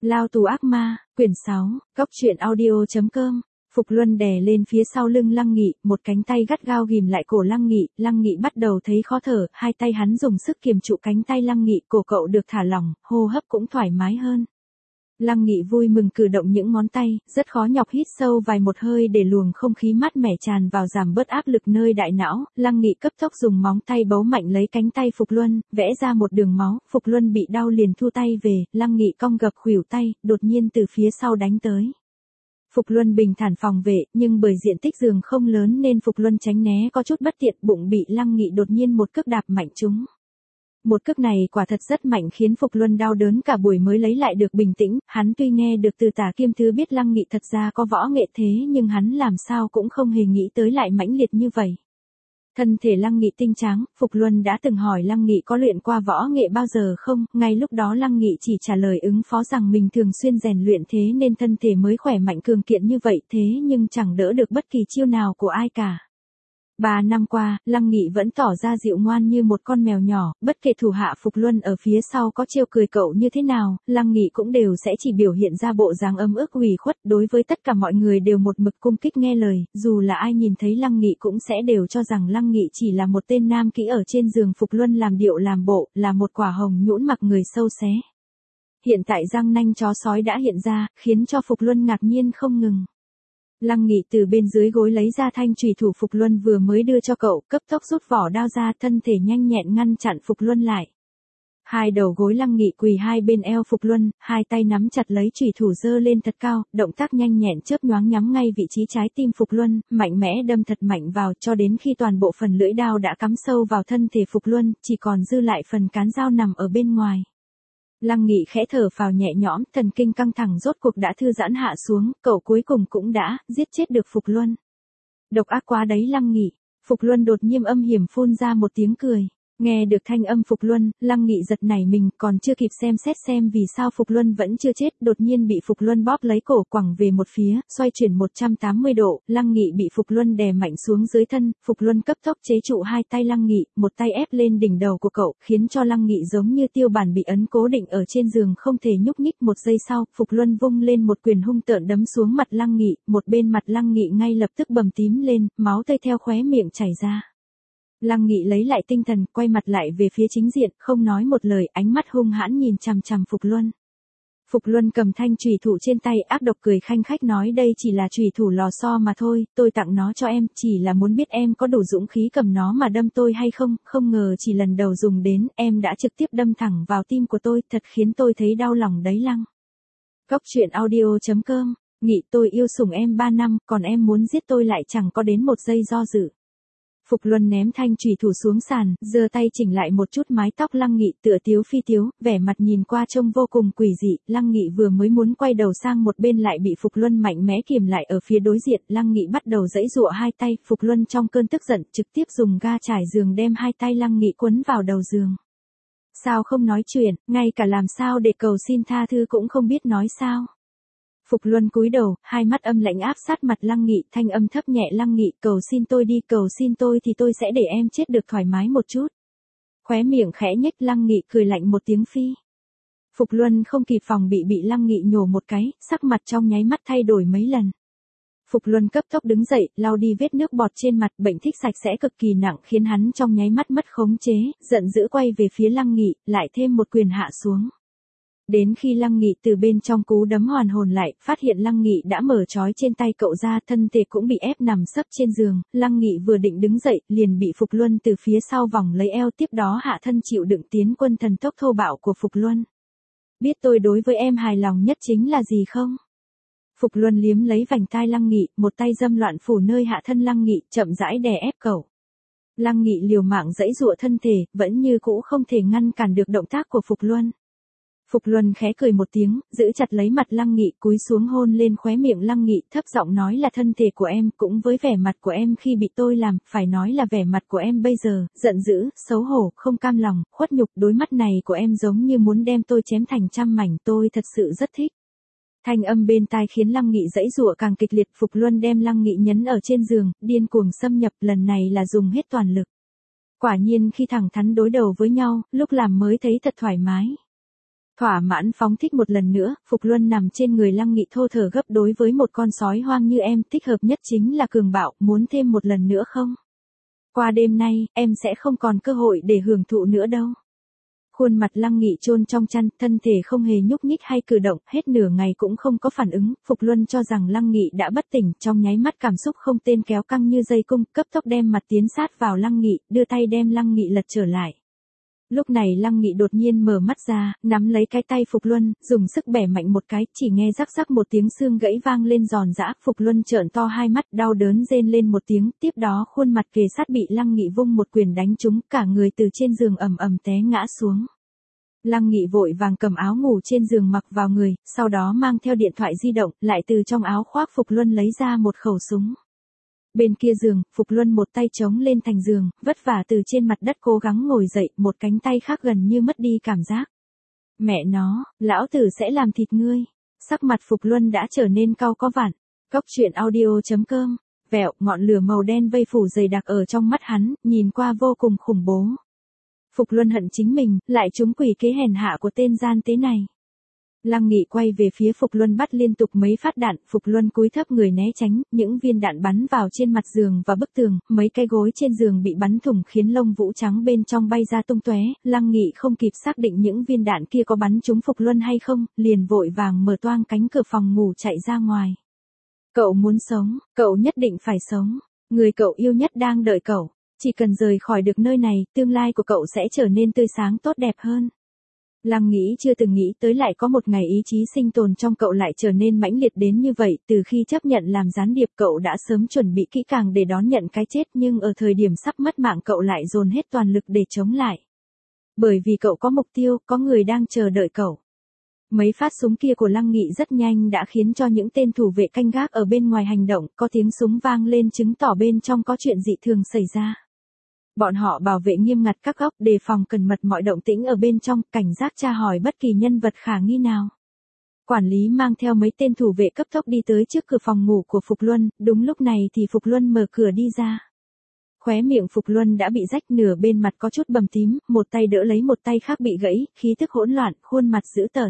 Lao tù ác ma, quyển 6, Cốc truyện audio.com. Phục Luân đè lên phía sau lưng Lăng Nghị, một cánh tay gắt gao ghìm lại cổ Lăng Nghị bắt đầu thấy khó thở, hai tay hắn dùng sức kiềm trụ cánh tay Lăng Nghị, cổ cậu được thả lỏng, hô hấp cũng thoải mái hơn. Lăng Nghị vui mừng cử động những ngón tay, rất khó nhọc hít sâu vài một hơi để luồng không khí mát mẻ tràn vào giảm bớt áp lực nơi đại não. Lăng Nghị cấp tốc dùng móng tay bấu mạnh lấy cánh tay Phục Luân, vẽ ra một đường máu. Phục Luân bị đau liền thu tay về, Lăng Nghị cong gập khuỷu tay, đột nhiên từ phía sau đánh tới. Phục Luân bình thản phòng vệ, nhưng bởi diện tích giường không lớn nên Phục Luân tránh né có chút bất tiện, bụng bị Lăng Nghị đột nhiên một cước đạp mạnh trúng. Một cước này quả thật rất mạnh khiến Phục Luân đau đớn cả buổi mới lấy lại được bình tĩnh, hắn tuy nghe được từ Tả Kiêm Thư biết Lăng Nghị thật ra có võ nghệ thế nhưng hắn làm sao cũng không hề nghĩ tới lại mãnh liệt như vậy. Thân thể Lăng Nghị tinh tráng, Phục Luân đã từng hỏi Lăng Nghị có luyện qua võ nghệ bao giờ không, ngay lúc đó Lăng Nghị chỉ trả lời ứng phó rằng mình thường xuyên rèn luyện thế nên thân thể mới khỏe mạnh cường kiện như vậy thế nhưng chẳng đỡ được bất kỳ chiêu nào của ai cả. 3 năm qua, Lăng Nghị vẫn tỏ ra dịu ngoan như một con mèo nhỏ, bất kể thủ hạ Phục Luân ở phía sau có trêu cười cậu như thế nào, Lăng Nghị cũng đều sẽ chỉ biểu hiện ra bộ dáng ấm ức ủy khuất, đối với tất cả mọi người đều một mực cung kích nghe lời, dù là ai nhìn thấy Lăng Nghị cũng sẽ đều cho rằng Lăng Nghị chỉ là một tên nam kỹ ở trên giường Phục Luân làm điệu làm bộ, là một quả hồng nhũn mặc người sâu xé. Hiện tại răng nanh chó sói đã hiện ra, khiến cho Phục Luân ngạc nhiên không ngừng. Lăng Nghị từ bên dưới gối lấy ra thanh chùy thủ Phục Luân vừa mới đưa cho cậu, cấp tốc rút vỏ đao ra, thân thể nhanh nhẹn ngăn chặn Phục Luân lại. Hai đầu gối Lăng Nghị quỳ hai bên eo Phục Luân, hai tay nắm chặt lấy chùy thủ giơ lên thật cao, động tác nhanh nhẹn chớp nhoáng nhắm ngay vị trí trái tim Phục Luân, mạnh mẽ đâm thật mạnh vào cho đến khi toàn bộ phần lưỡi đao đã cắm sâu vào thân thể Phục Luân, chỉ còn dư lại phần cán dao nằm ở bên ngoài. Lăng Nghị khẽ thở phào nhẹ nhõm, thần kinh căng thẳng rốt cuộc đã thư giãn hạ xuống, cậu cuối cùng cũng đã giết chết được Phục Luân. Độc ác quá đấy Lăng Nghị. Phục Luân đột nhiên âm hiểm phun ra một tiếng cười. Nghe được thanh âm Phục Luân, Lăng Nghị giật nảy mình, còn chưa kịp xem xét xem vì sao Phục Luân vẫn chưa chết, đột nhiên bị Phục Luân bóp lấy cổ quẳng về một phía, xoay chuyển 180 độ, Lăng Nghị bị Phục Luân đè mạnh xuống dưới thân, Phục Luân cấp tốc chế trụ hai tay Lăng Nghị, một tay ép lên đỉnh đầu của cậu, khiến cho Lăng Nghị giống như tiêu bản bị ấn cố định ở trên giường không thể nhúc nhích. Một giây sau, Phục Luân vung lên một quyền hung tợn đấm xuống mặt Lăng Nghị, một bên mặt Lăng Nghị ngay lập tức bầm tím lên, máu tươi theo khóe miệng chảy ra. Lăng Nghị lấy lại tinh thần, quay mặt lại về phía chính diện, không nói một lời, ánh mắt hung hãn nhìn chằm chằm Phục Luân. Phục Luân cầm thanh chùy thủ trên tay, ác độc cười khanh khách nói đây chỉ là chùy thủ lò xo mà thôi, tôi tặng nó cho em, chỉ là muốn biết em có đủ dũng khí cầm nó mà đâm tôi hay không, không ngờ chỉ lần đầu dùng đến, em đã trực tiếp đâm thẳng vào tim của tôi, thật khiến tôi thấy đau lòng đấy Lăng. Cốc truyện audio.com. Nghị tôi yêu sủng em 3 năm, còn em muốn giết tôi lại chẳng có đến một giây do dự. Phục Luân ném thanh chùy thủ xuống sàn, giơ tay chỉnh lại một chút mái tóc Lăng Nghị, tựa tiếu phi tiếu, vẻ mặt nhìn qua trông vô cùng quỷ dị. Lăng Nghị vừa mới muốn quay đầu sang một bên lại bị Phục Luân mạnh mẽ kìm lại ở phía đối diện. Lăng Nghị bắt đầu giãy giụa hai tay, Phục Luân trong cơn tức giận trực tiếp dùng ga trải giường đem hai tay Lăng Nghị quấn vào đầu giường. Sao không nói chuyện, ngay cả làm sao để cầu xin tha thứ cũng không biết nói sao? Phục Luân cúi đầu, hai mắt âm lãnh áp sát mặt Lăng Nghị, thanh âm thấp nhẹ Lăng Nghị, cầu xin tôi đi, cầu xin tôi thì tôi sẽ để em chết được thoải mái một chút. Khóe miệng khẽ nhếch Lăng Nghị cười lạnh một tiếng phi. Phục Luân không kịp phòng bị Lăng Nghị nhổ một cái, sắc mặt trong nháy mắt thay đổi mấy lần. Phục Luân cấp tốc đứng dậy, lau đi vết nước bọt trên mặt, bệnh thích sạch sẽ cực kỳ nặng khiến hắn trong nháy mắt mất khống chế, giận dữ quay về phía Lăng Nghị, lại thêm một quyền hạ xuống. Đến khi Lăng Nghị từ bên trong cú đấm hoàn hồn lại, phát hiện Lăng Nghị đã mở trói trên tay cậu ra, thân thể cũng bị ép nằm sấp trên giường, Lăng Nghị vừa định đứng dậy, liền bị Phục Luân từ phía sau vòng lấy eo, tiếp đó hạ thân chịu đựng tiến quân thần tốc thô bạo của Phục Luân. Biết tôi đối với em hài lòng nhất chính là gì không? Phục Luân liếm lấy vành tai Lăng Nghị, một tay dâm loạn phủ nơi hạ thân Lăng Nghị, chậm rãi đè ép cậu. Lăng Nghị liều mạng giãy giụa thân thể, vẫn như cũ không thể ngăn cản được động tác của Phục Luân. Phục Luân khẽ cười một tiếng, giữ chặt lấy mặt Lăng Nghị, cúi xuống hôn lên khóe miệng Lăng Nghị, thấp giọng nói là thân thể của em, cũng với vẻ mặt của em khi bị tôi làm, phải nói là vẻ mặt của em bây giờ, giận dữ, xấu hổ, không cam lòng, khuất nhục, đôi mắt này của em giống như muốn đem tôi chém thành trăm mảnh, tôi thật sự rất thích. Thanh âm bên tai khiến Lăng Nghị giãy giụa càng kịch liệt, Phục Luân đem Lăng Nghị nhấn ở trên giường, điên cuồng xâm nhập, lần này là dùng hết toàn lực. Quả nhiên khi thẳng thắn đối đầu với nhau, lúc làm mới thấy thật thoải mái. Thỏa mãn phóng thích một lần nữa, Phục Luân nằm trên người Lăng Nghị thô thở gấp, đối với một con sói hoang như em, thích hợp nhất chính là cường bạo, muốn thêm một lần nữa không? Qua đêm nay, em sẽ không còn cơ hội để hưởng thụ nữa đâu. Khuôn mặt Lăng Nghị chôn trong chăn, thân thể không hề nhúc nhích hay cử động, hết nửa ngày cũng không có phản ứng, Phục Luân cho rằng Lăng Nghị đã bất tỉnh, trong nháy mắt cảm xúc không tên kéo căng như dây cung, cấp tốc đem mặt tiến sát vào Lăng Nghị, đưa tay đem Lăng Nghị lật trở lại. Lúc này Lăng Nghị đột nhiên mở mắt ra, nắm lấy cái tay Phục Luân, dùng sức bẻ mạnh một cái, chỉ nghe rắc rắc một tiếng xương gãy vang lên giòn giã, Phục Luân trợn to hai mắt, đau đớn rên lên một tiếng, tiếp đó khuôn mặt kề sát bị Lăng Nghị vung một quyền đánh trúng, cả người từ trên giường ầm ầm té ngã xuống. Lăng Nghị vội vàng cầm áo ngủ trên giường mặc vào người, sau đó mang theo điện thoại di động, lại từ trong áo khoác Phục Luân lấy ra một khẩu súng. Bên kia giường, Phục Luân một tay chống lên thành giường, vất vả từ trên mặt đất cố gắng ngồi dậy, một cánh tay khác gần như mất đi cảm giác. Mẹ nó, lão tử sẽ làm thịt ngươi. Sắc mặt Phục Luân đã trở nên cau có vặn. Cóc truyện audio.com. Vẹo, ngọn lửa màu đen vây phủ dày đặc ở trong mắt hắn, nhìn qua vô cùng khủng bố. Phục Luân hận chính mình, lại trúng quỷ kế hèn hạ của tên gian tế này. Lăng Nghị quay về phía Phục Luân bắt liên tục mấy phát đạn, Phục Luân cúi thấp người né tránh, những viên đạn bắn vào trên mặt giường và bức tường, mấy cái gối trên giường bị bắn thủng khiến lông vũ trắng bên trong bay ra tung tóe. Lăng Nghị không kịp xác định những viên đạn kia có bắn trúng Phục Luân hay không, liền vội vàng mở toang cánh cửa phòng ngủ chạy ra ngoài. Cậu muốn sống, cậu nhất định phải sống. Người cậu yêu nhất đang đợi cậu. Chỉ cần rời khỏi được nơi này, tương lai của cậu sẽ trở nên tươi sáng tốt đẹp hơn. Lăng Nghĩ chưa từng nghĩ tới lại có một ngày ý chí sinh tồn trong cậu lại trở nên mãnh liệt đến như vậy, từ khi chấp nhận làm gián điệp cậu đã sớm chuẩn bị kỹ càng để đón nhận cái chết, nhưng ở thời điểm sắp mất mạng cậu lại dồn hết toàn lực để chống lại. Bởi vì cậu có mục tiêu, có người đang chờ đợi cậu. Mấy phát súng kia của Lăng Nghị rất nhanh đã khiến cho những tên thủ vệ canh gác ở bên ngoài hành động, có tiếng súng vang lên chứng tỏ bên trong có chuyện dị thường xảy ra. Bọn họ bảo vệ nghiêm ngặt các góc, đề phòng cẩn mật mọi động tĩnh ở bên trong, cảnh giác tra hỏi bất kỳ nhân vật khả nghi nào. Quản lý mang theo mấy tên thủ vệ cấp tốc đi tới trước cửa phòng ngủ của Phục Luân, đúng lúc này thì Phục Luân mở cửa đi ra. Khóe miệng Phục Luân đã bị rách, nửa bên mặt có chút bầm tím, một tay đỡ lấy một tay khác bị gãy, khí tức hỗn loạn, khuôn mặt dữ tợn.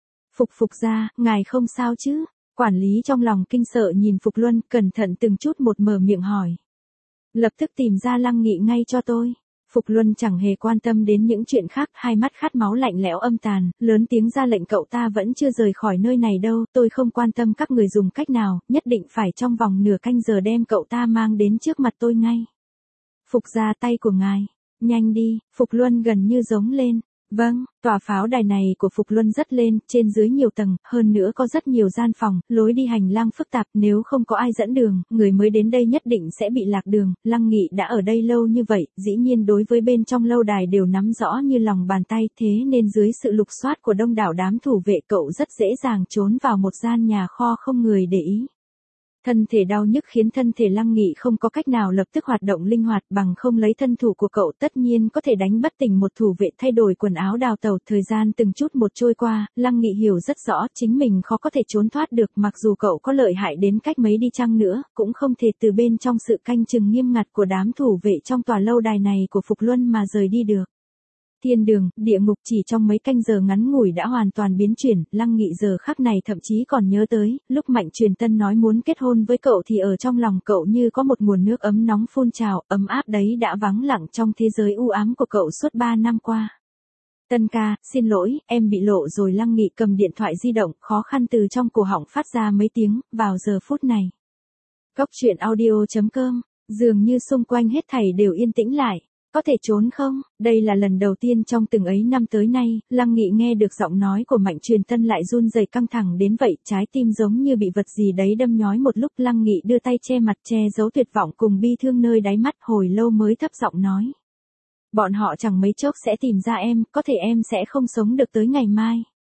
Phục gia, ngài không sao chứ? Quản lý trong lòng kinh sợ nhìn Phục Luân, cẩn thận từng chút một mở miệng hỏi. Lập tức tìm ra Lăng Nghị ngay cho tôi. Phục Luân chẳng hề quan tâm đến những chuyện khác, hai mắt khát máu lạnh lẽo âm tàn, lớn tiếng ra lệnh cậu ta vẫn chưa rời khỏi nơi này đâu, tôi không quan tâm các người dùng cách nào, nhất định phải trong vòng nửa canh giờ đem cậu ta mang đến trước mặt tôi ngay. Phục gia, tay của ngài, nhanh đi, Phục Luân gần như giống lên. Vâng, tòa pháo đài này của Phục Luân rất lên, trên dưới nhiều tầng, hơn nữa có rất nhiều gian phòng, lối đi hành lang phức tạp, nếu không có ai dẫn đường, người mới đến đây nhất định sẽ bị lạc đường. Lăng Nghị đã ở đây lâu như vậy, dĩ nhiên đối với bên trong lâu đài đều nắm rõ như lòng bàn tay, thế nên dưới sự lục soát của đông đảo đám thủ vệ cậu rất dễ dàng trốn vào một gian nhà kho không người để ý. Thân thể đau nhức khiến thân thể Lăng Nghị không có cách nào lập tức hoạt động linh hoạt, bằng không lấy thân thủ của cậu tất nhiên có thể đánh bất tỉnh một thủ vệ. Thay đổi quần áo đào tẩu, thời gian từng chút một trôi qua, Lăng Nghị hiểu rất rõ chính mình khó có thể trốn thoát được, mặc dù cậu có lợi hại đến cách mấy đi chăng nữa, cũng không thể từ bên trong sự canh chừng nghiêm ngặt của đám thủ vệ trong tòa lâu đài này của Phục Luân mà rời đi được. Thiên đường, địa ngục chỉ trong mấy canh giờ ngắn ngủi đã hoàn toàn biến chuyển, Lăng Nghị giờ khắc này thậm chí còn nhớ tới, lúc Mạnh Truyền Tân nói muốn kết hôn với cậu thì ở trong lòng cậu như có một nguồn nước ấm nóng phun trào, ấm áp đấy đã vắng lặng trong thế giới u ám của cậu suốt 3 năm qua. Tân ca, xin lỗi, em bị lộ rồi. Lăng Nghị cầm điện thoại di động, khó khăn từ trong cổ họng phát ra mấy tiếng, vào giờ phút này. Cóc truyện audio.com, dường như xung quanh hết thảy đều yên tĩnh lại. Có thể trốn không? Đây là lần đầu tiên trong từng ấy năm tới nay, Lăng Nghị nghe được giọng nói của Mạnh Truyền Tân lại run rẩy căng thẳng đến vậy, trái tim giống như bị vật gì đấy đâm nhói một lúc. Lăng Nghị đưa tay che mặt, che giấu tuyệt vọng cùng bi thương nơi đáy mắt, hồi lâu mới thấp giọng nói. Bọn họ chẳng mấy chốc sẽ tìm ra em, có thể em sẽ không sống được tới ngày mai.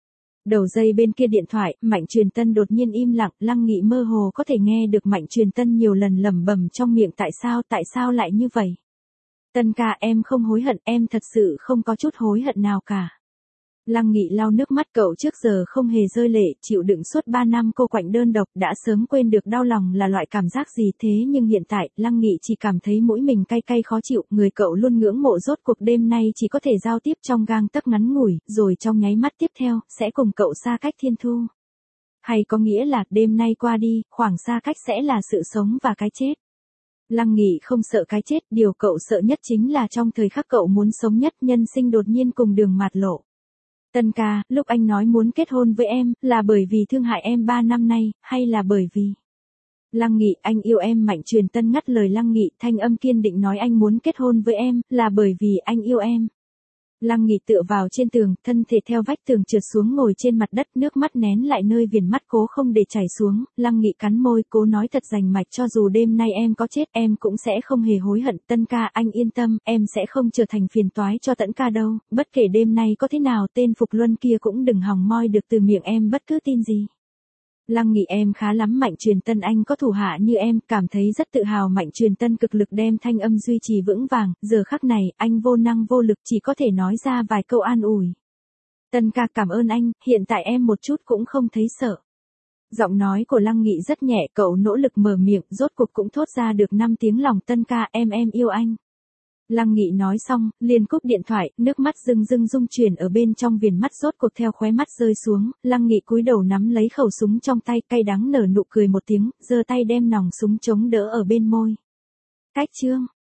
Đầu dây bên kia điện thoại, Mạnh Truyền Tân đột nhiên im lặng, Lăng Nghị mơ hồ có thể nghe được Mạnh Truyền Tân nhiều lần lẩm bẩm trong miệng tại sao lại như vậy? Tân ca, em không hối hận, em thật sự không có chút hối hận nào cả. Lăng Nghị lau nước mắt, cậu trước giờ không hề rơi lệ, chịu đựng suốt 3 năm cô quạnh đơn độc, đã sớm quên được đau lòng là loại cảm giác gì, thế nhưng hiện tại, Lăng Nghị chỉ cảm thấy mũi mình cay cay khó chịu, người cậu luôn ngưỡng mộ rốt cuộc đêm nay chỉ có thể giao tiếp trong gang tấc ngắn ngủi, rồi trong nháy mắt tiếp theo, sẽ cùng cậu xa cách thiên thu. Hay có nghĩa là, đêm nay qua đi, khoảng xa cách sẽ là sự sống và cái chết. Lăng Nghị không sợ cái chết, điều cậu sợ nhất chính là trong thời khắc cậu muốn sống nhất, nhân sinh đột nhiên cùng đường mạt lộ. Tân ca, lúc anh nói muốn kết hôn với em, là bởi vì thương hại em 3 năm nay, hay là bởi vì... Lăng Nghị, anh yêu em. Mạnh Truyền Tân ngắt lời Lăng Nghị, thanh âm kiên định nói anh muốn kết hôn với em, là bởi vì anh yêu em. Lăng Nghị tựa vào trên tường, thân thể theo vách tường trượt xuống ngồi trên mặt đất, nước mắt nén lại nơi viền mắt cố không để chảy xuống. Lăng Nghị cắn môi, cố nói thật rành mạch, cho dù đêm nay em có chết, em cũng sẽ không hề hối hận. Tân ca, anh yên tâm, em sẽ không trở thành phiền toái cho Tẫn ca đâu, bất kể đêm nay có thế nào, tên Phục Luân kia cũng đừng hòng moi được từ miệng em bất cứ tin gì. Lăng Nghị, em khá lắm. Mạnh Truyền Tân, anh có thủ hạ như em, cảm thấy rất tự hào. Mạnh Truyền Tân cực lực đem thanh âm duy trì vững vàng, giờ khắc này, anh vô năng vô lực, chỉ có thể nói ra vài câu an ủi. Tân ca, cảm ơn anh, hiện tại em một chút cũng không thấy sợ. Giọng nói của Lăng Nghị rất nhẹ, cậu nỗ lực mở miệng, rốt cuộc cũng thốt ra được 5 tiếng lòng. Tân ca, em yêu anh. Lăng Nghị nói xong, liền cúp điện thoại, nước mắt rưng rưng rung chuyển ở bên trong viền mắt, rốt cuộc theo khóe mắt rơi xuống. Lăng Nghị cúi đầu nắm lấy khẩu súng trong tay, cay đắng nở nụ cười một tiếng, giơ tay đem nòng súng chống đỡ ở bên môi. Cách chương